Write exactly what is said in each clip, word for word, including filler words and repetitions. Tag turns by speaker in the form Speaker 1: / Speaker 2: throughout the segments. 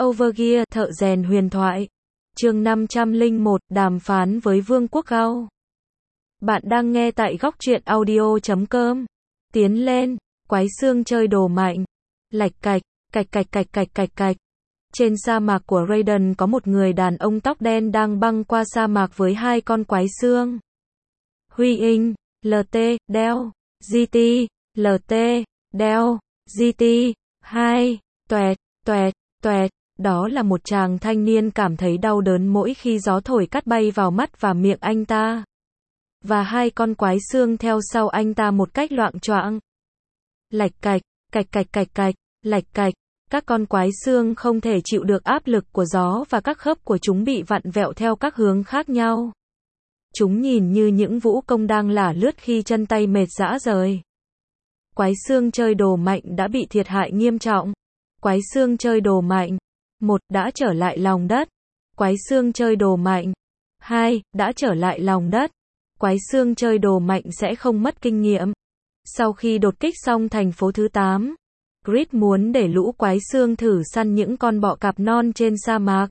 Speaker 1: Overgear, thợ rèn huyền thoại. Chương năm trăm lẻ một, đàm phán với Vương quốc Gaul. Bạn đang nghe tại góc truyện audio chấm com. Tiến lên, quái xương chơi đồ mạnh. Lạch cạch, cạch cạch cạch cạch cạch cạch. Trên sa mạc của Raiden có một người đàn ông tóc đen đang băng qua sa mạc với hai con quái xương. Huy Inh, lờ tê, đeo, giê tê, lờ tê, đeo, giê tê, hai, toẹt, toẹt, toẹt. Đó là một chàng thanh niên cảm thấy đau đớn mỗi khi gió thổi cát bay vào mắt và miệng anh ta. Và hai con quái xương theo sau anh ta một cách loạng choạng. Lạch cạch, cạch cạch cạch cạch, lạch cạch. Các con quái xương không thể chịu được áp lực của gió và các khớp của chúng bị vặn vẹo theo các hướng khác nhau. Chúng nhìn như những vũ công đang lả lướt khi chân tay mệt rã rời. Quái xương chơi đồ mạnh đã bị thiệt hại nghiêm trọng. Quái xương chơi đồ mạnh. một. Đã trở lại lòng đất. Quái xương chơi đồ mạnh. hai. Đã trở lại lòng đất. Quái xương chơi đồ mạnh sẽ không mất kinh nghiệm. Sau khi đột kích xong thành phố thứ tám, Grid muốn để lũ quái xương thử săn những con bọ cạp non trên sa mạc.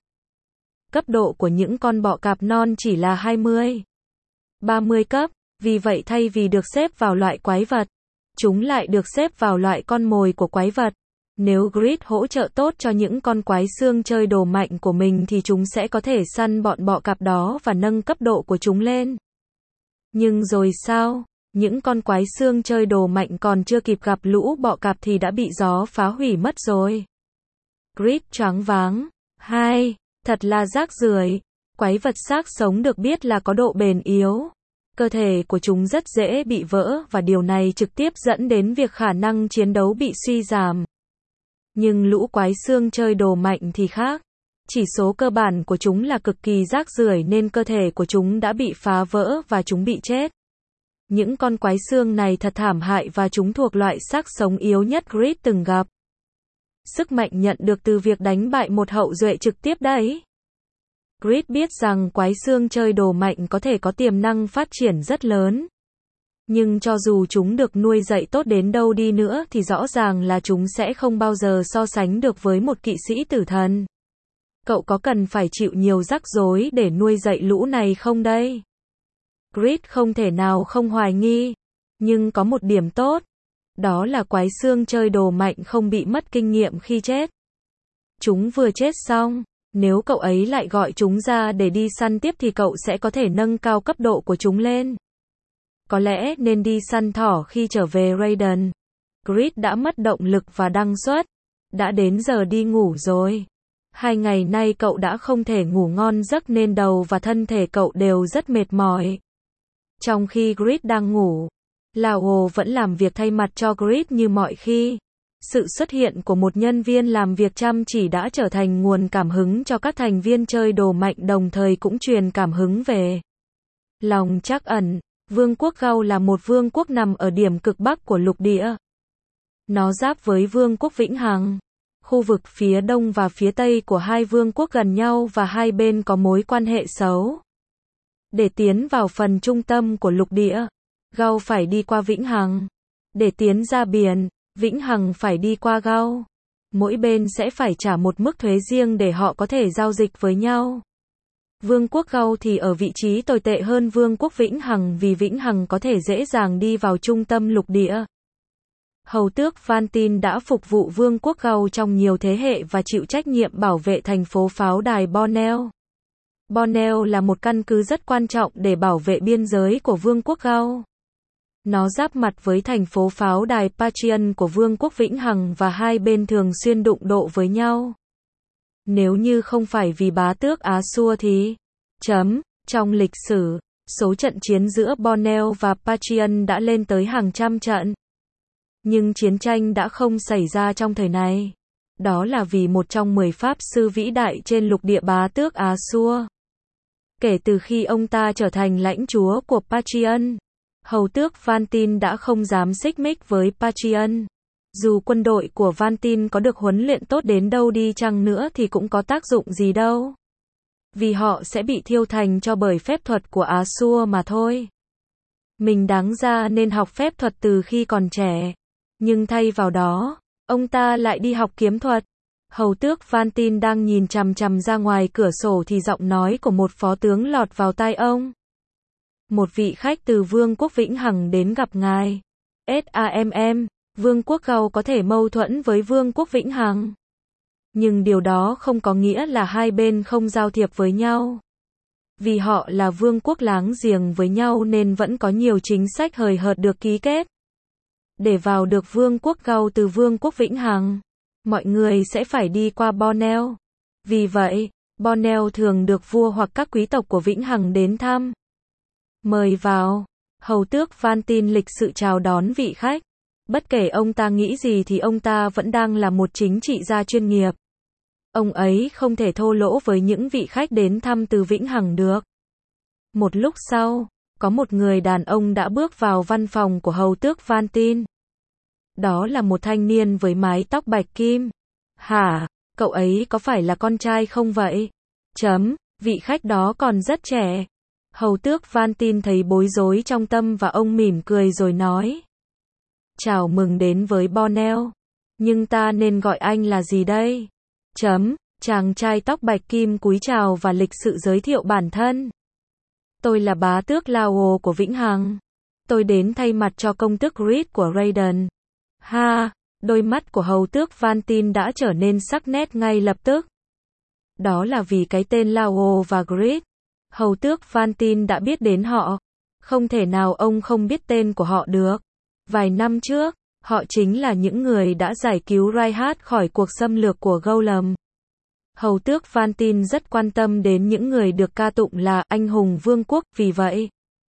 Speaker 1: Cấp độ của những con bọ cạp non chỉ là hai mươi, ba mươi cấp, vì vậy thay vì được xếp vào loại quái vật, chúng lại được xếp vào loại con mồi của quái vật. Nếu Grid hỗ trợ tốt cho những con quái xương chơi đồ mạnh của mình thì chúng sẽ có thể săn bọn bọ cạp đó và nâng cấp độ của chúng lên. Nhưng rồi sao? Những con quái xương chơi đồ mạnh còn chưa kịp gặp lũ bọ cạp thì đã bị gió phá hủy mất rồi. Grid choáng váng. hai. Thật là rác rưởi. Quái vật xác sống được biết là có độ bền yếu. Cơ thể của chúng rất dễ bị vỡ và điều này trực tiếp dẫn đến việc khả năng chiến đấu bị suy giảm. Nhưng lũ quái xương chơi đồ mạnh thì khác. Chỉ số cơ bản của chúng là cực kỳ rác rưởi nên cơ thể của chúng đã bị phá vỡ và chúng bị chết. Những con quái xương này thật thảm hại và chúng thuộc loại xác sống yếu nhất Grid từng gặp. Sức mạnh nhận được từ việc đánh bại một hậu duệ trực tiếp đấy. Grid biết rằng quái xương chơi đồ mạnh có thể có tiềm năng phát triển rất lớn. Nhưng cho dù chúng được nuôi dạy tốt đến đâu đi nữa thì rõ ràng là chúng sẽ không bao giờ so sánh được với một kỵ sĩ tử thần. Cậu có cần phải chịu nhiều rắc rối để nuôi dạy lũ này không đây? Grid không thể nào không hoài nghi. Nhưng có một điểm tốt. Đó là quái xương chơi đồ mạnh không bị mất kinh nghiệm khi chết. Chúng vừa chết xong. Nếu cậu ấy lại gọi chúng ra để đi săn tiếp thì cậu sẽ có thể nâng cao cấp độ của chúng lên. Có lẽ nên đi săn thỏ khi trở về Raiden. Grid đã mất động lực và đăng xuất. Đã đến giờ đi ngủ rồi. Hai ngày nay cậu đã không thể ngủ ngon giấc nên đầu và thân thể cậu đều rất mệt mỏi. Trong khi Grid đang ngủ, Lao vẫn làm việc thay mặt cho Grid như mọi khi. Sự xuất hiện của một nhân viên làm việc chăm chỉ đã trở thành nguồn cảm hứng cho các thành viên chơi đồ mạnh, đồng thời cũng truyền cảm hứng về lòng trắc ẩn. Vương quốc Gaul là một vương quốc nằm ở điểm cực bắc của lục địa. Nó giáp với vương quốc Vĩnh Hằng. Khu vực phía đông và phía tây của hai vương quốc gần nhau và hai bên có mối quan hệ xấu. Để tiến vào phần trung tâm của lục địa, Gaul phải đi qua Vĩnh Hằng. Để tiến ra biển, Vĩnh Hằng phải đi qua Gaul. Mỗi bên sẽ phải trả một mức thuế riêng để họ có thể giao dịch với nhau. Vương quốc Gaul thì ở vị trí tồi tệ hơn vương quốc Vĩnh Hằng vì Vĩnh Hằng có thể dễ dàng đi vào trung tâm lục địa. Hầu tước Vantin đã phục vụ vương quốc Gaul trong nhiều thế hệ và chịu trách nhiệm bảo vệ thành phố pháo đài Bonnell. Bonnell là một căn cứ rất quan trọng để bảo vệ biên giới của vương quốc Gaul. Nó giáp mặt với thành phố pháo đài Patreon của vương quốc Vĩnh Hằng và hai bên thường xuyên đụng độ với nhau. Nếu như không phải vì bá tước Á Xua thì... Chấm. Trong lịch sử, số trận chiến giữa Bonnell và Patreon đã lên tới hàng trăm trận. Nhưng chiến tranh đã không xảy ra trong thời này. Đó là vì một trong mười pháp sư vĩ đại trên lục địa bá tước Á Xua. Kể từ khi ông ta trở thành lãnh chúa của Patreon, hầu tước Vantin đã không dám xích mích với Patreon. Dù quân đội của Vantin có được huấn luyện tốt đến đâu đi chăng nữa thì cũng có tác dụng gì đâu. Vì họ sẽ bị thiêu thành cho bởi phép thuật của Á Xua mà thôi. Mình đáng ra nên học phép thuật từ khi còn trẻ. Nhưng thay vào đó, ông ta lại đi học kiếm thuật. Hầu tước Van Tin đang nhìn chằm chằm ra ngoài cửa sổ thì giọng nói của một phó tướng lọt vào tai ông. Một vị khách từ Vương quốc Vĩnh Hằng đến gặp ngài. SAMM, Vương quốc Gau có thể mâu thuẫn với Vương quốc Vĩnh Hằng. Nhưng điều đó không có nghĩa là hai bên không giao thiệp với nhau. Vì họ là vương quốc láng giềng với nhau nên vẫn có nhiều chính sách hời hợt được ký kết. Để vào được Vương quốc Gau từ Vương quốc Vĩnh Hằng, mọi người sẽ phải đi qua Borneo. Vì vậy, Borneo thường được vua hoặc các quý tộc của Vĩnh Hằng đến thăm. Mời vào. Hầu tước Van Tin lịch sự chào đón vị khách. Bất kể ông ta nghĩ gì thì ông ta vẫn đang là một chính trị gia chuyên nghiệp. Ông ấy không thể thô lỗ với những vị khách đến thăm từ Vĩnh Hằng được. Một lúc sau, có một người đàn ông đã bước vào văn phòng của hầu tước Van Tin. Đó là một thanh niên với mái tóc bạch kim. Hả, cậu ấy có phải là con trai không vậy? Chấm, vị khách đó còn rất trẻ. Hầu tước Van Tin thấy bối rối trong tâm và ông mỉm cười rồi nói. Chào mừng đến với Borneo. Nhưng ta nên gọi anh là gì đây? Chấm, chàng trai tóc bạch kim cúi chào và lịch sự giới thiệu bản thân. Tôi là bá tước Lao của Vĩnh Hằng. Tôi đến thay mặt cho công tước Grid của Raiden. Ha, đôi mắt của hầu tước Van Tin đã trở nên sắc nét ngay lập tức. Đó là vì cái tên Lao và Grid. Hầu tước Van Tin đã biết đến họ. Không thể nào ông không biết tên của họ được. Vài năm trước, họ chính là những người đã giải cứu Reinhardt khỏi cuộc xâm lược của Golem. Hầu tước Van Tin rất quan tâm đến những người được ca tụng là anh hùng vương quốc, vì vậy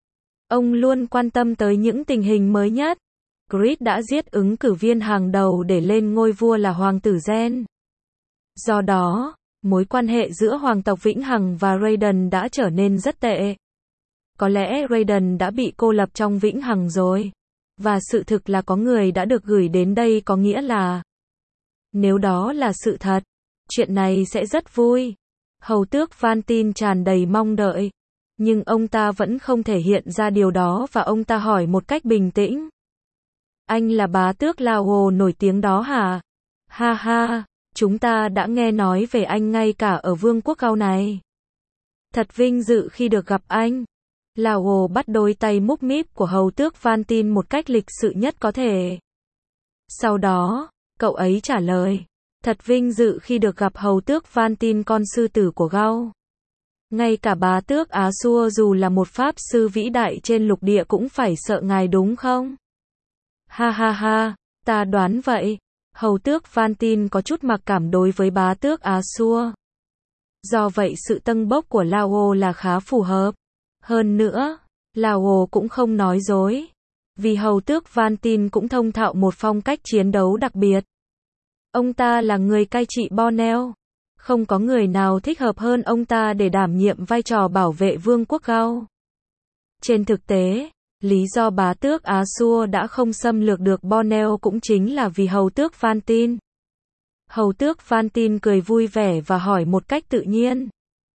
Speaker 1: ông luôn quan tâm tới những tình hình mới nhất. Grid đã giết ứng cử viên hàng đầu để lên ngôi vua là Hoàng tử Gen. Do đó, mối quan hệ giữa hoàng tộc Vĩnh Hằng và Raiden đã trở nên rất tệ. Có lẽ Raiden đã bị cô lập trong Vĩnh Hằng rồi. Và sự thực là có người đã được gửi đến đây, có nghĩa là nếu đó là sự thật, chuyện này sẽ rất vui. Hầu tước Van Tin tràn đầy mong đợi. Nhưng ông ta vẫn không thể hiện ra điều đó và ông ta hỏi một cách bình tĩnh. Anh là bá tước Lao nổi tiếng đó hả? Ha ha, chúng ta đã nghe nói về anh ngay cả ở vương quốc Gau này. Thật vinh dự khi được gặp anh. Lao bắt đôi tay múc míp của hầu tước Van Tin một cách lịch sự nhất có thể. Sau đó, cậu ấy trả lời. Thật vinh dự khi được gặp hầu tước Van Tin, con sư tử của Gau. Ngay cả bá tước Á Xua dù là một pháp sư vĩ đại trên lục địa cũng phải sợ ngài đúng không? Ha ha ha, ta đoán vậy. Hầu tước Van Tin có chút mặc cảm đối với bá tước Á Xua. Do vậy sự tâng bốc của Lao là khá phù hợp. Hơn nữa, Lao cũng không nói dối. Vì hầu tước Van Tin cũng thông thạo một phong cách chiến đấu đặc biệt. Ông ta là người cai trị Borneo. Không có người nào thích hợp hơn ông ta để đảm nhiệm vai trò bảo vệ vương quốc Gau. Trên thực tế, lý do bá tước Á Xua đã không xâm lược được Borneo cũng chính là vì hầu tước Van Tin. Hầu tước Van Tin cười vui vẻ và hỏi một cách tự nhiên.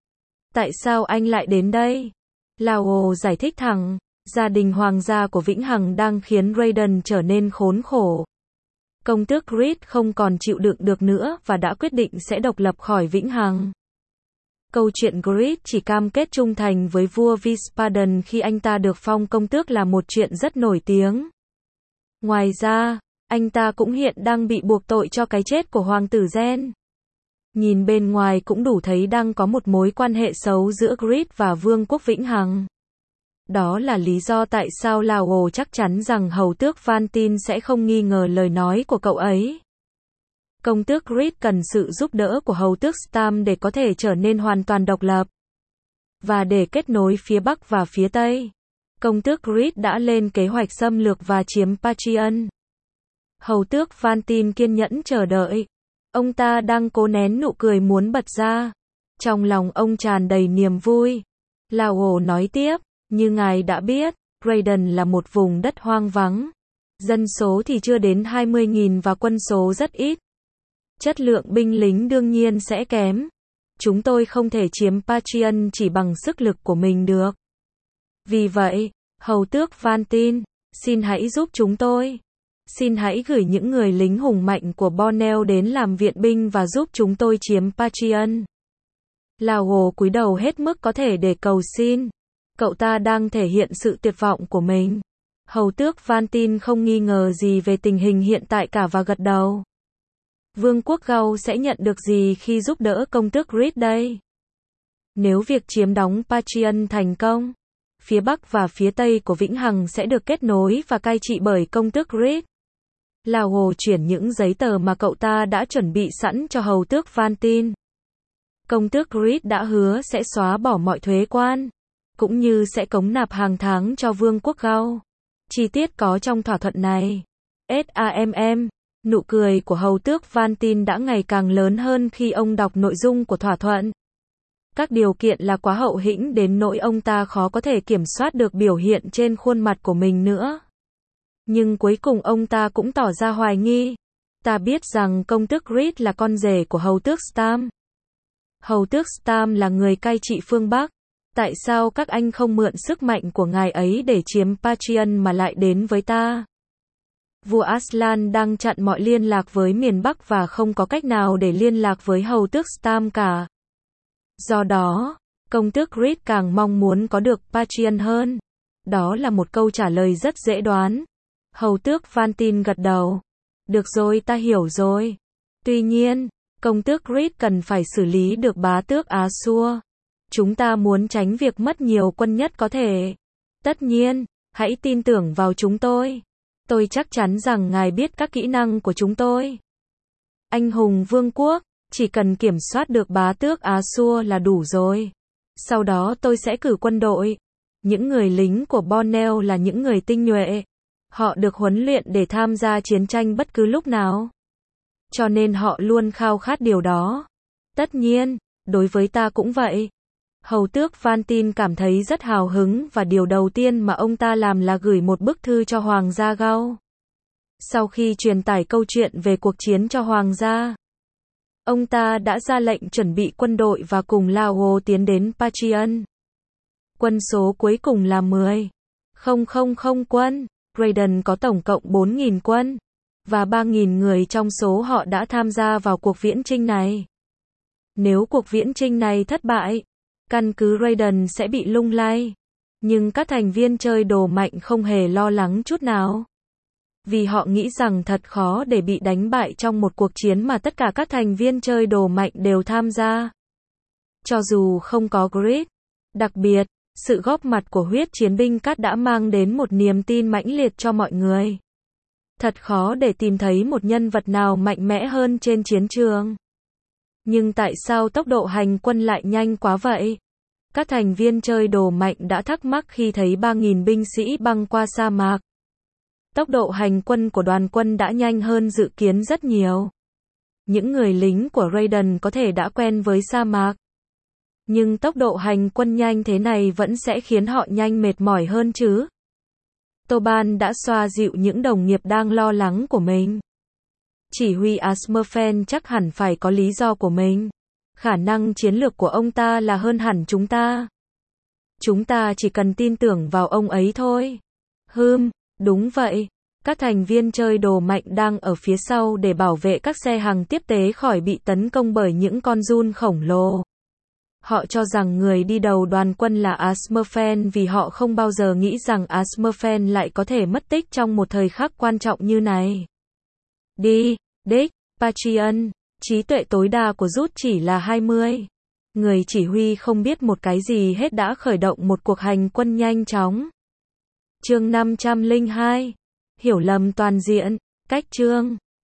Speaker 1: Tại sao anh lại đến đây? Lao giải thích thẳng, gia đình hoàng gia của Vĩnh Hằng đang khiến Raiden trở nên khốn khổ. Công tước Grid không còn chịu đựng được nữa và đã quyết định sẽ độc lập khỏi Vĩnh Hằng. Câu chuyện Grid chỉ cam kết trung thành với vua Vispadan khi anh ta được phong công tước là một chuyện rất nổi tiếng. Ngoài ra, anh ta cũng hiện đang bị buộc tội cho cái chết của Hoàng tử Gen. Nhìn bên ngoài cũng đủ thấy đang có một mối quan hệ xấu giữa Grid và Vương quốc Vĩnh Hằng. Đó là lý do tại sao Lao chắc chắn rằng hầu tước Van Tin sẽ không nghi ngờ lời nói của cậu ấy. Công tước Grid cần sự giúp đỡ của hầu tước Stam để có thể trở nên hoàn toàn độc lập. Và để kết nối phía Bắc và phía Tây, công tước Grid đã lên kế hoạch xâm lược và chiếm Patreon. Hầu tước Van Tin kiên nhẫn chờ đợi. Ông ta đang cố nén nụ cười muốn bật ra. Trong lòng ông tràn đầy niềm vui. Lao nói tiếp, như ngài đã biết, Raiden là một vùng đất hoang vắng. Dân số thì chưa đến hai mươi nghìn và quân số rất ít. Chất lượng binh lính đương nhiên sẽ kém. Chúng tôi không thể chiếm Patreon chỉ bằng sức lực của mình được. Vì vậy, hầu tước Van Tin, xin hãy giúp chúng tôi. Xin hãy gửi những người lính hùng mạnh của Borneo đến làm viện binh và giúp chúng tôi chiếm Pachian. Lago cúi đầu hết mức có thể để cầu xin. Cậu ta đang thể hiện sự tuyệt vọng của mình. Hầu tước Vantin không nghi ngờ gì về tình hình hiện tại cả và gật đầu. Vương quốc Gau sẽ nhận được gì khi giúp đỡ công tước Reed đây? Nếu việc chiếm đóng Pachian thành công, phía Bắc và phía Tây của Vĩnh Hằng sẽ được kết nối và cai trị bởi công tước Reed. Lago chuyển những giấy tờ mà cậu ta đã chuẩn bị sẵn cho hầu tước Vantin. Công tước Reed đã hứa sẽ xóa bỏ mọi thuế quan, cũng như sẽ cống nạp hàng tháng cho Vương quốc Gau. Chi tiết có trong thỏa thuận này. SAMM, nụ cười của hầu tước Vantin đã ngày càng lớn hơn khi ông đọc nội dung của thỏa thuận. Các điều kiện là quá hậu hĩnh đến nỗi ông ta khó có thể kiểm soát được biểu hiện trên khuôn mặt của mình nữa. Nhưng cuối cùng ông ta cũng tỏ ra hoài nghi. Ta biết rằng công tước Reed là con rể của hầu tước Stam. Hầu tước Stam là người cai trị phương Bắc. Tại sao các anh không mượn sức mạnh của ngài ấy để chiếm Pachian mà lại đến với ta? Vua Aslan đang chặn mọi liên lạc với miền Bắc và không có cách nào để liên lạc với hầu tước Stam cả. Do đó, công tước Reed càng mong muốn có được Pachian hơn. Đó là một câu trả lời rất dễ đoán. Hầu tước Vantin gật đầu. Được rồi, ta hiểu rồi. Tuy nhiên, công tước Reed cần phải xử lý được bá tước Assur. Chúng ta muốn tránh việc mất nhiều quân nhất có thể. Tất nhiên, hãy tin tưởng vào chúng tôi. Tôi chắc chắn rằng ngài biết các kỹ năng của chúng tôi. Anh hùng vương quốc, chỉ cần kiểm soát được bá tước Assur là đủ rồi. Sau đó tôi sẽ cử quân đội. Những người lính của Borneo là những người tinh nhuệ. Họ được huấn luyện để tham gia chiến tranh bất cứ lúc nào. Cho nên họ luôn khao khát điều đó. Tất nhiên, đối với ta cũng vậy. Hầu tước Vantin cảm thấy rất hào hứng và điều đầu tiên mà ông ta làm là gửi một bức thư cho Hoàng gia Gau. Sau khi truyền tải câu chuyện về cuộc chiến cho Hoàng gia, ông ta đã ra lệnh chuẩn bị quân đội và cùng Lago tiến đến Pachian. Quân số cuối cùng là mười nghìn quân. Raiden có tổng cộng bốn nghìn quân, và ba nghìn người trong số họ đã tham gia vào cuộc viễn chinh này. Nếu cuộc viễn chinh này thất bại, căn cứ Raiden sẽ bị lung lay. Nhưng các thành viên chơi đồ mạnh không hề lo lắng chút nào. Vì họ nghĩ rằng thật khó để bị đánh bại trong một cuộc chiến mà tất cả các thành viên chơi đồ mạnh đều tham gia. Cho dù không có Grid. Đặc biệt, sự góp mặt của huyết chiến binh cát đã mang đến một niềm tin mãnh liệt cho mọi người. Thật khó để tìm thấy một nhân vật nào mạnh mẽ hơn trên chiến trường. Nhưng tại sao tốc độ hành quân lại nhanh quá vậy? Các thành viên chơi đồ mạnh đã thắc mắc khi thấy ba nghìn binh sĩ băng qua sa mạc. Tốc độ hành quân của đoàn quân đã nhanh hơn dự kiến rất nhiều. Những người lính của Raiden có thể đã quen với sa mạc. Nhưng tốc độ hành quân nhanh thế này vẫn sẽ khiến họ nhanh mệt mỏi hơn chứ. Toban đã xoa dịu những đồng nghiệp đang lo lắng của mình. Chỉ huy Asmerfen chắc hẳn phải có lý do của mình. Khả năng chiến lược của ông ta là hơn hẳn chúng ta. Chúng ta chỉ cần tin tưởng vào ông ấy thôi. Hừm, đúng vậy. Các thành viên chơi đồ mạnh đang ở phía sau để bảo vệ các xe hàng tiếp tế khỏi bị tấn công bởi những con giun khổng lồ. Họ cho rằng người đi đầu đoàn quân là Asmerfen vì họ không bao giờ nghĩ rằng Asmerfen lại có thể mất tích trong một thời khắc quan trọng như này. Đi, đích, Pachian, trí tuệ tối đa của Rút chỉ là hai mươi. Người chỉ huy không biết một cái gì hết đã khởi động một cuộc hành quân nhanh chóng. Chương năm trăm lẻ hai. Hiểu lầm toàn diện, cách chương